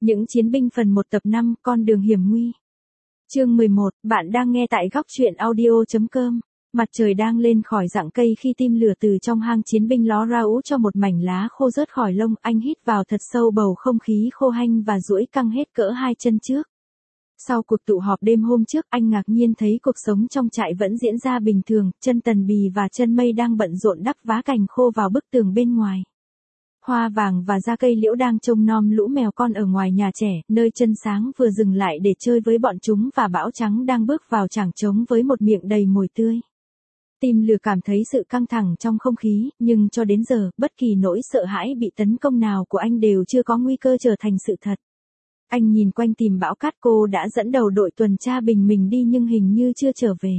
Những chiến binh phần 1 tập 5, con đường hiểm nguy. Chương 11, bạn đang nghe tại góc truyện audio.com. Mặt trời đang lên khỏi rặng cây khi tim lửa từ trong hang chiến binh ló ra ú cho một mảnh lá khô rớt khỏi lông. Anh hít vào thật sâu bầu không khí khô hanh và duỗi căng hết cỡ hai chân trước. Sau cuộc tụ họp đêm hôm trước, anh ngạc nhiên thấy cuộc sống trong trại vẫn diễn ra bình thường. Chân Tần Bì và chân Mây đang bận rộn đắp vá cành khô vào bức tường bên ngoài. Hoa Vàng và da cây liễu đang trông nom lũ mèo con ở ngoài nhà trẻ, nơi Chân Sáng vừa dừng lại để chơi với bọn chúng và Bão Trắng đang bước vào chảng trống với một miệng đầy mồi tươi. Tim lửa cảm thấy sự căng thẳng trong không khí, nhưng cho đến giờ, bất kỳ nỗi sợ hãi bị tấn công nào của anh đều chưa có nguy cơ trở thành sự thật. Anh nhìn quanh tìm Bão Cát. Cô đã dẫn đầu đội tuần tra bình minh đi nhưng hình như chưa trở về.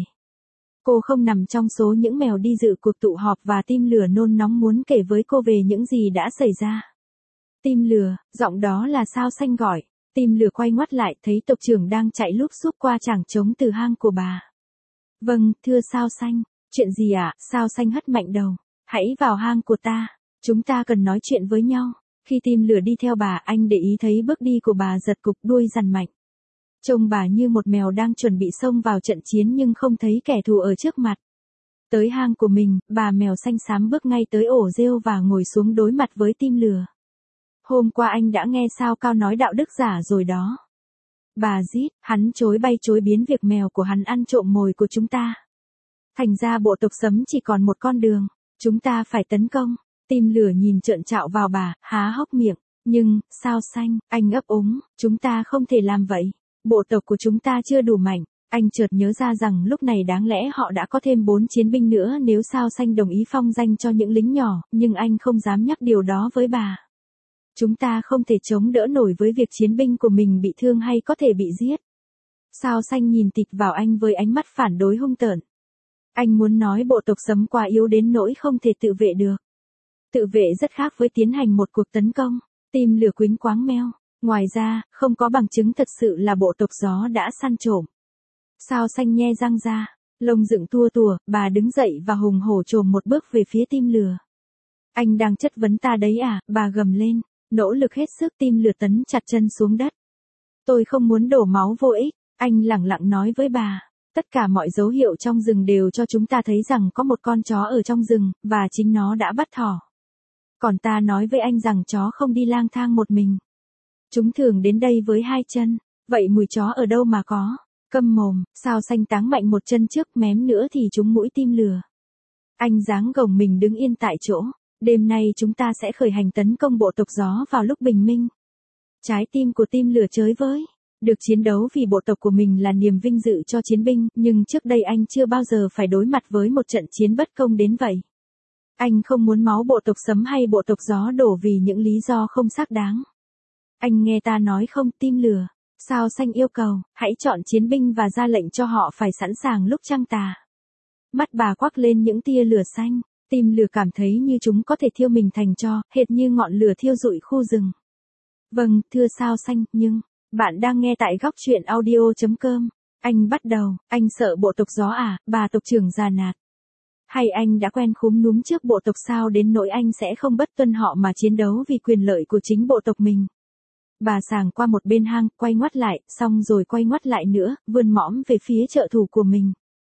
Cô không nằm trong số những mèo đi dự cuộc tụ họp và Tim lửa nôn nóng muốn kể với cô về những gì đã xảy ra. Tim lửa, giọng đó là Sao Xanh gọi. Tim lửa quay ngoắt lại thấy tộc trưởng đang chạy lúp xúp qua chảng trống từ hang của bà. Vâng, thưa Sao Xanh. Chuyện gì ạ? Sao Xanh hất mạnh đầu. Hãy vào hang của ta. Chúng ta cần nói chuyện với nhau. Khi Tim lửa đi theo bà, anh để ý thấy bước đi của bà giật cục đuôi dằn mạnh. Trông bà như một mèo đang chuẩn bị xông vào trận chiến nhưng không thấy kẻ thù ở trước mặt. Tới hang của mình, bà mèo xanh xám bước ngay tới ổ rêu và ngồi xuống đối mặt với Tim lửa. Hôm qua anh đã nghe Sao Cao nói đạo đức giả rồi đó. Bà rít, hắn chối bay chối biến việc mèo của hắn ăn trộm mồi của chúng ta. Thành ra bộ tộc Sấm chỉ còn một con đường, chúng ta phải tấn công. Tim lửa nhìn trợn trạo vào bà, há hốc miệng. Nhưng, Sao Xanh, anh ấp úng, chúng ta không thể làm vậy. Bộ tộc của chúng ta chưa đủ mạnh. Anh chợt nhớ ra rằng lúc này đáng lẽ họ đã có thêm 4 chiến binh nữa nếu Sao Xanh đồng ý phong danh cho những lính nhỏ, nhưng anh không dám nhắc điều đó với bà. Chúng ta không thể chống đỡ nổi với việc chiến binh của mình bị thương hay có thể bị giết. Sao Xanh nhìn tịt vào anh với ánh mắt phản đối hung tợn. Anh muốn nói bộ tộc Sấm quá yếu đến nỗi không thể tự vệ được. Tự vệ rất khác với tiến hành một cuộc tấn công. Tim lửa quýnh quáng meo. Ngoài ra, không có bằng chứng thật sự là bộ tộc Gió đã săn trộm. Sao Xanh nhe răng ra, lông dựng tua tủa, bà đứng dậy và hùng hổ trồm một bước về phía Tim lửa. Anh đang chất vấn ta đấy à? Bà gầm lên, nỗ lực hết sức. Tim lửa tấn chặt chân xuống đất. Tôi không muốn đổ máu vô ích, anh lẳng lặng nói với bà. Tất cả mọi dấu hiệu trong rừng đều cho chúng ta thấy rằng có một con chó ở trong rừng, và chính nó đã bắt thỏ. Còn ta nói với anh rằng chó không đi lang thang một mình. Chúng thường đến đây với 2 chân, vậy mùi chó ở đâu mà có? Câm mồm. Sao Xanh táng mạnh một chân trước, mém nữa thì trúng mũi Tim lửa. Anh giáng gồng mình đứng yên tại chỗ. Đêm nay chúng ta sẽ khởi hành tấn công bộ tộc Gió vào lúc bình minh. Trái tim của Tim lửa chới với. Được chiến đấu vì bộ tộc của mình là niềm vinh dự cho chiến binh, nhưng trước đây anh chưa bao giờ phải đối mặt với một trận chiến bất công đến vậy. Anh không muốn máu bộ tộc Sấm hay bộ tộc Gió đổ vì những lý do không xác đáng. Anh nghe ta nói không? Tim lửa. Sao Xanh yêu cầu, hãy chọn chiến binh và ra lệnh cho họ phải sẵn sàng lúc trăng tà. Mắt bà quắc lên những tia lửa xanh. Tim lửa cảm thấy như chúng có thể thiêu mình thành tro, hệt như ngọn lửa thiêu rụi khu rừng. Vâng, thưa Sao Xanh, nhưng... Bạn đang nghe tại góc truyện audio.com. Anh bắt đầu, anh sợ bộ tộc Gió à? Bà tộc trưởng già nạt. Hay anh đã quen khúm núm trước bộ tộc sao đến nỗi anh sẽ không bất tuân họ mà chiến đấu vì quyền lợi của chính bộ tộc mình? Bà sàng qua một bên hang, quay ngoắt lại, xong rồi quay ngoắt lại nữa, vươn mõm về phía trợ thủ của mình.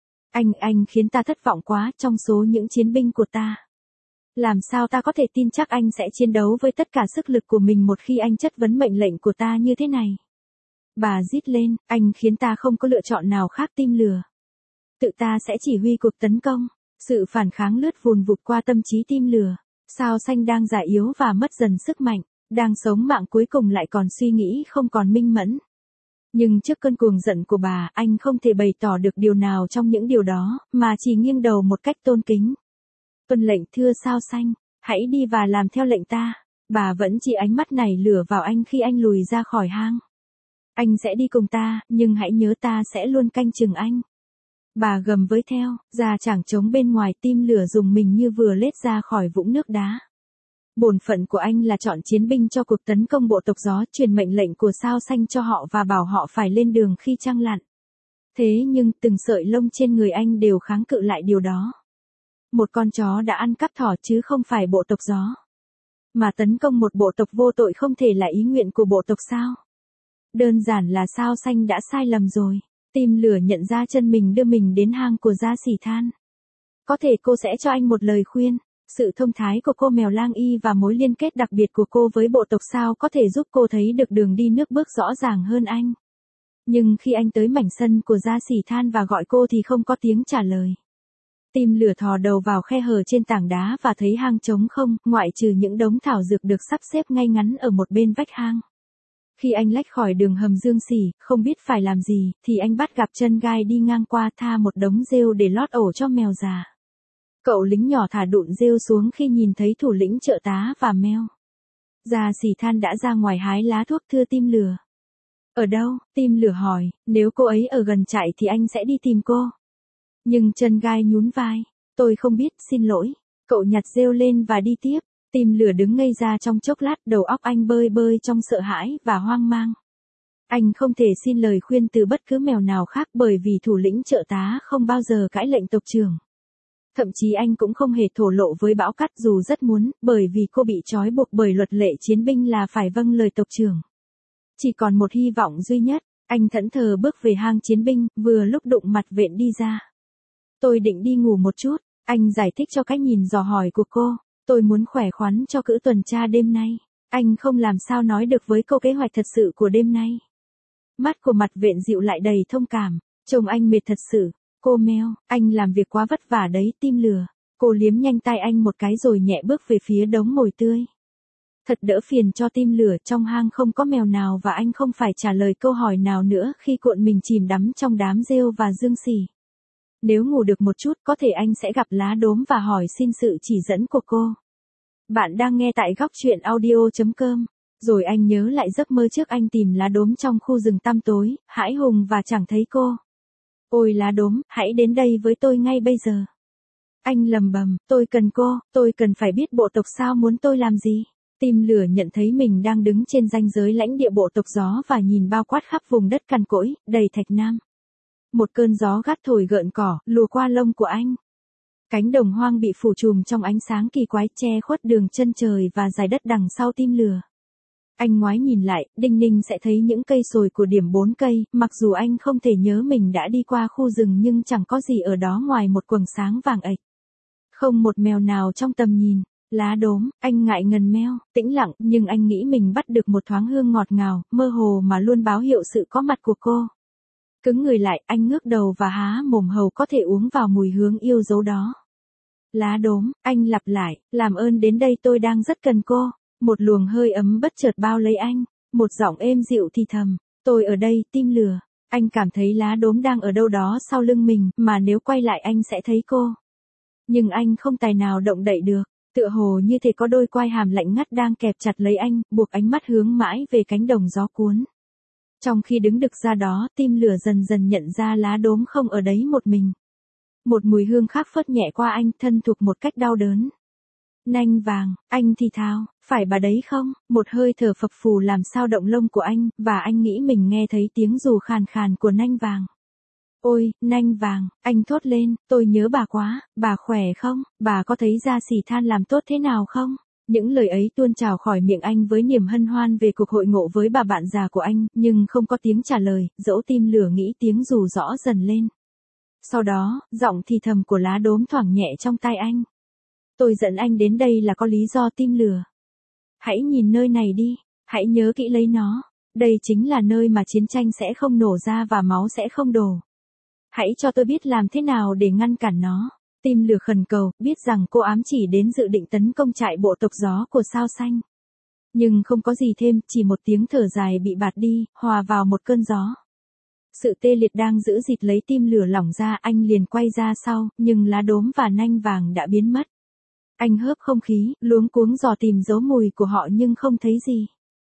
Anh khiến ta thất vọng quá. Trong số những chiến binh của ta, làm sao ta có thể tin chắc anh sẽ chiến đấu với tất cả sức lực của mình một khi anh chất vấn mệnh lệnh của ta như thế này? Bà rít lên, anh khiến ta không có lựa chọn nào khác. Tim lửa. Tự ta sẽ chỉ huy cuộc tấn công. Sự phản kháng lướt vùn vụt qua tâm trí Tim lửa. Sao Xanh đang già yếu và mất dần sức mạnh, đang sống mạng cuối cùng lại còn suy nghĩ không còn minh mẫn. Nhưng trước cơn cuồng giận của bà, anh không thể bày tỏ được điều nào trong những điều đó, mà chỉ nghiêng đầu một cách tôn kính. Tuân lệnh. Thưa Sao Xanh, hãy đi và làm theo lệnh ta. Bà vẫn chỉ ánh mắt nảy lửa vào anh khi anh lùi ra khỏi hang. Anh sẽ đi cùng ta, nhưng hãy nhớ ta sẽ luôn canh chừng anh. Bà gầm với theo, ra chảng trống bên ngoài. Tim lửa dùng mình như vừa lết ra khỏi vũng nước đá. Bổn phận của anh là chọn chiến binh cho cuộc tấn công bộ tộc Gió, truyền mệnh lệnh của Sao Xanh cho họ và bảo họ phải lên đường khi trăng lặn. Thế nhưng từng sợi lông trên người anh đều kháng cự lại điều đó. Một con chó đã ăn cắp thỏ chứ không phải bộ tộc Gió. Mà tấn công một bộ tộc vô tội không thể là ý nguyện của bộ tộc sao? Đơn giản là sao xanh đã sai lầm rồi. Tim lửa nhận ra chân mình đưa mình đến hang của Gia Sỉ Than. Có thể cô sẽ cho anh một lời khuyên. Sự thông thái của cô mèo lang y và mối liên kết đặc biệt của cô với bộ tộc sao có thể giúp cô thấy được đường đi nước bước rõ ràng hơn anh. Nhưng khi anh tới mảnh sân của Gia Sỉ Than và gọi cô thì không có tiếng trả lời. Tim lửa thò đầu vào khe hở trên tảng đá và thấy hang trống không, ngoại trừ những đống thảo dược được sắp xếp ngay ngắn ở một bên vách hang. Khi anh lách khỏi đường hầm Dương Sỉ, không biết phải làm gì, thì anh bắt gặp chân gai đi ngang qua tha một đống rêu để lót ổ cho mèo già. Cậu lính nhỏ thả đụn rêu xuống khi nhìn thấy thủ lĩnh trợ tá và mèo. Gia Sỉ Than đã ra ngoài hái lá thuốc thưa tim lửa. Ở đâu? Tim lửa hỏi, nếu cô ấy ở gần trại thì anh sẽ đi tìm cô. Nhưng chân gai nhún vai. Tôi không biết, xin lỗi. Cậu nhặt rêu lên và đi tiếp. Tim lửa đứng ngây ra trong chốc lát, đầu óc anh bơi bơi trong sợ hãi và hoang mang. Anh không thể xin lời khuyên từ bất cứ mèo nào khác bởi vì thủ lĩnh trợ tá không bao giờ cãi lệnh tộc trưởng. Thậm chí anh cũng không hề thổ lộ với Bão Cát dù rất muốn, bởi vì cô bị trói buộc bởi luật lệ chiến binh là phải vâng lời tộc trưởng. Chỉ còn một hy vọng duy nhất, anh thẫn thờ bước về hang chiến binh, vừa lúc đụng mặt Vện đi ra. Tôi định đi ngủ một chút, anh giải thích cho cách nhìn dò hỏi của cô. Tôi muốn khỏe khoắn cho cữ tuần tra đêm nay. Anh không làm sao nói được với cô kế hoạch thật sự của đêm nay. Mắt của mặt Vện dịu lại đầy thông cảm. Trông anh mệt thật sự. Cô meo, anh làm việc quá vất vả đấy, tim lửa. Cô liếm nhanh tay anh một cái rồi nhẹ bước về phía đống mồi tươi. Thật đỡ phiền cho tim lửa, trong hang không có mèo nào và anh không phải trả lời câu hỏi nào nữa khi cuộn mình chìm đắm trong đám rêu và dương xỉ. Nếu ngủ được một chút có thể anh sẽ gặp lá đốm và hỏi xin sự chỉ dẫn của cô. Bạn đang nghe tại góc truyện audio.com. Rồi anh nhớ lại giấc mơ trước anh tìm lá đốm trong khu rừng tăm tối, hãi hùng và chẳng thấy cô. Ôi lá đốm, hãy đến đây với tôi ngay bây giờ. Anh lầm bầm, tôi cần cô, tôi cần phải biết bộ tộc sao muốn tôi làm gì. Tim lửa nhận thấy mình đang đứng trên ranh giới lãnh địa bộ tộc gió và nhìn bao quát khắp vùng đất cằn cỗi, đầy thạch nam. Một cơn gió gắt thổi gợn cỏ, lùa qua lông của anh. Cánh đồng hoang bị phủ trùm trong ánh sáng kỳ quái che khuất đường chân trời và dải đất đằng sau tim lửa. Anh ngoái nhìn lại, đinh ninh sẽ thấy những cây sồi của điểm 4 cây, mặc dù anh không thể nhớ mình đã đi qua khu rừng nhưng chẳng có gì ở đó ngoài một quầng sáng vàng ạch. Không một mèo nào trong tầm nhìn. Lá đốm, anh ngại ngần meo, tĩnh lặng, nhưng anh nghĩ mình bắt được một thoáng hương ngọt ngào, mơ hồ mà luôn báo hiệu sự có mặt của cô. Cứng người lại, anh ngước đầu và há mồm hầu có thể uống vào mùi hương yêu dấu đó. Lá đốm, anh lặp lại, làm ơn đến đây tôi đang rất cần cô. Một luồng hơi ấm bất chợt bao lấy anh, một giọng êm dịu thì thầm, tôi ở đây, tim lửa. Anh cảm thấy lá đốm đang ở đâu đó sau lưng mình, mà nếu quay lại anh sẽ thấy cô. Nhưng anh không tài nào động đậy được. Tựa hồ như thể có đôi quai hàm lạnh ngắt đang kẹp chặt lấy anh, buộc ánh mắt hướng mãi về cánh đồng gió cuốn. Trong khi đứng đực ra đó, tim lửa dần dần nhận ra lá đốm không ở đấy một mình. Một mùi hương khác phớt nhẹ qua anh, thân thuộc một cách đau đớn. Nanh vàng, anh thì thào, phải bà đấy không? Một hơi thở phập phù làm sao động lông của anh, và anh nghĩ mình nghe thấy tiếng dù khàn khàn của nanh vàng. Ôi, nanh vàng, anh thốt lên, tôi nhớ bà quá, bà khỏe không, bà có thấy Gia Sỉ Than làm tốt thế nào không? Những lời ấy tuôn trào khỏi miệng anh với niềm hân hoan về cuộc hội ngộ với bà bạn già của anh, nhưng không có tiếng trả lời, dẫu tim lửa nghĩ tiếng dù rõ dần lên. Sau đó, giọng thì thầm của lá đốm thoảng nhẹ trong tai anh. Tôi dẫn anh đến đây là có lý do, tim lửa. Hãy nhìn nơi này đi, hãy nhớ kỹ lấy nó, đây chính là nơi mà chiến tranh sẽ không nổ ra và máu sẽ không đổ. Hãy cho tôi biết làm thế nào để ngăn cản nó. Tim lửa khẩn cầu, biết rằng cô ám chỉ đến dự định tấn công trại bộ tộc gió của sao xanh. Nhưng không có gì thêm, chỉ một tiếng thở dài bị bạt đi, hòa vào một cơn gió. Sự tê liệt đang giữ dịt lấy tim lửa lỏng ra, anh liền quay ra sau, nhưng lá đốm và nanh vàng đã biến mất. Anh hớp không khí, luống cuống dò tìm dấu mùi của họ nhưng không thấy gì.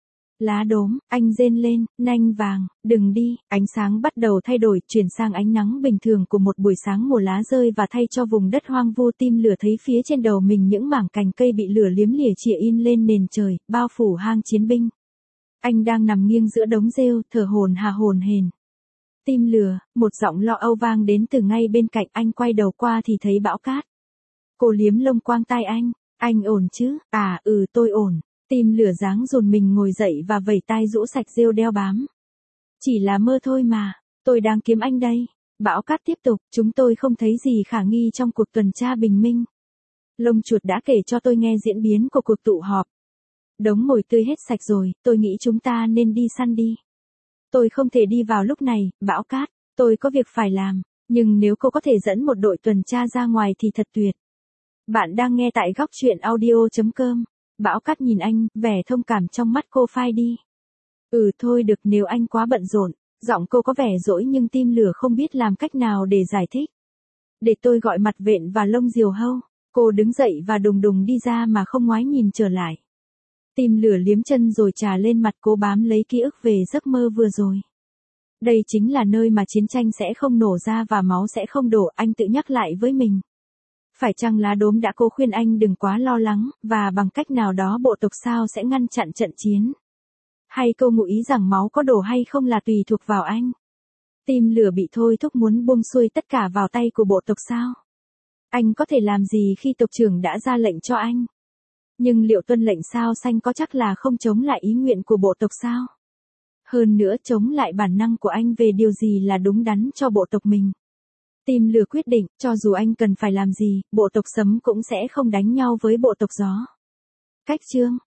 Lá đốm, anh rên lên, nanh vàng, đừng đi, ánh sáng bắt đầu thay đổi, chuyển sang ánh nắng bình thường của một buổi sáng mùa lá rơi và thay cho vùng đất hoang vu. Tim lửa thấy phía trên đầu mình những mảng cành cây bị lửa liếm lìa chìa in lên nền trời, bao phủ hang chiến binh. Anh đang nằm nghiêng giữa đống rêu, thở hổn hển. Tim lửa, một giọng lo âu vang đến từ ngay bên cạnh, anh quay đầu qua thì thấy Bão Cát. Cô liếm lông quang tai anh, Anh ổn chứ? Tôi ổn. Tim lửa dáng dồn mình ngồi dậy và vẩy tai rũ sạch rêu đeo bám. Chỉ là mơ thôi mà, tôi đang kiếm anh đây. Bão cát tiếp tục, chúng tôi không thấy gì khả nghi trong cuộc tuần tra bình minh. Lông chuột đã kể cho tôi nghe diễn biến của cuộc tụ họp. Đống mồi tươi hết sạch rồi, tôi nghĩ chúng ta nên đi săn đi. Tôi không thể đi vào lúc này, bão cát, tôi có việc phải làm, nhưng nếu cô có thể dẫn một đội tuần tra ra ngoài thì thật tuyệt. Bạn đang nghe tại góc truyện audio.com. Bão cát nhìn anh, vẻ thông cảm trong mắt cô phai đi. Thôi được nếu anh quá bận rộn. Giọng cô có vẻ dỗi nhưng tim lửa không biết làm cách nào để giải thích. Để tôi gọi mặt vện và lông diều hâu. Cô đứng dậy và đùng đùng đi ra mà không ngoái nhìn trở lại. Tim lửa liếm chân rồi trà lên mặt cố bám lấy ký ức về giấc mơ vừa rồi. Đây chính là nơi mà chiến tranh sẽ không nổ ra và máu sẽ không đổ, anh tự nhắc lại với mình. Phải chăng lá đốm đã cố khuyên anh đừng quá lo lắng, và bằng cách nào đó bộ tộc sao sẽ ngăn chặn trận chiến? Hay câu ngụ ý rằng máu có đổ hay không là tùy thuộc vào anh? Tim lửa bị thôi thúc muốn buông xuôi tất cả vào tay của bộ tộc sao? Anh có thể làm gì khi tộc trưởng đã ra lệnh cho anh? Nhưng liệu tuân lệnh sao xanh có chắc là không chống lại ý nguyện của bộ tộc sao? Hơn nữa chống lại bản năng của anh về điều gì là đúng đắn cho bộ tộc mình. Tim lửa quyết định, cho dù anh cần phải làm gì, bộ tộc sấm cũng sẽ không đánh nhau với bộ tộc gió. Cách chương